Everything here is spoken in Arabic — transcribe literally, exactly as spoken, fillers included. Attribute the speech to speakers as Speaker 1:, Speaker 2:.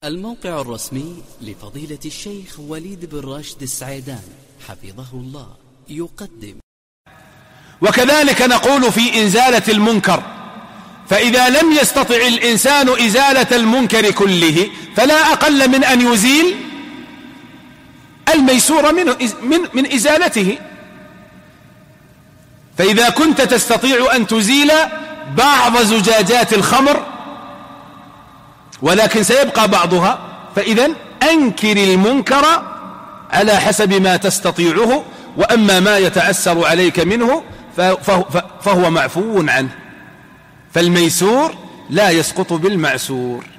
Speaker 1: الموقع الرسمي لفضيلة الشيخ وليد بن راشد السعيدان حفظه الله يقدم.
Speaker 2: وكذلك نقول في إزالة المنكر، فإذا لم يستطع الإنسان إزالة المنكر كله فلا أقل من أن يزيل الميسور من, من, من إزالته. فإذا كنت تستطيع أن تزيل بعض زجاجات الخمر ولكن سيبقى بعضها، فإذن أنكر المنكر على حسب ما تستطيعه، وأما ما يتعسر عليك منه فهو معفو عنه، فالميسور لا يسقط بالمعسور.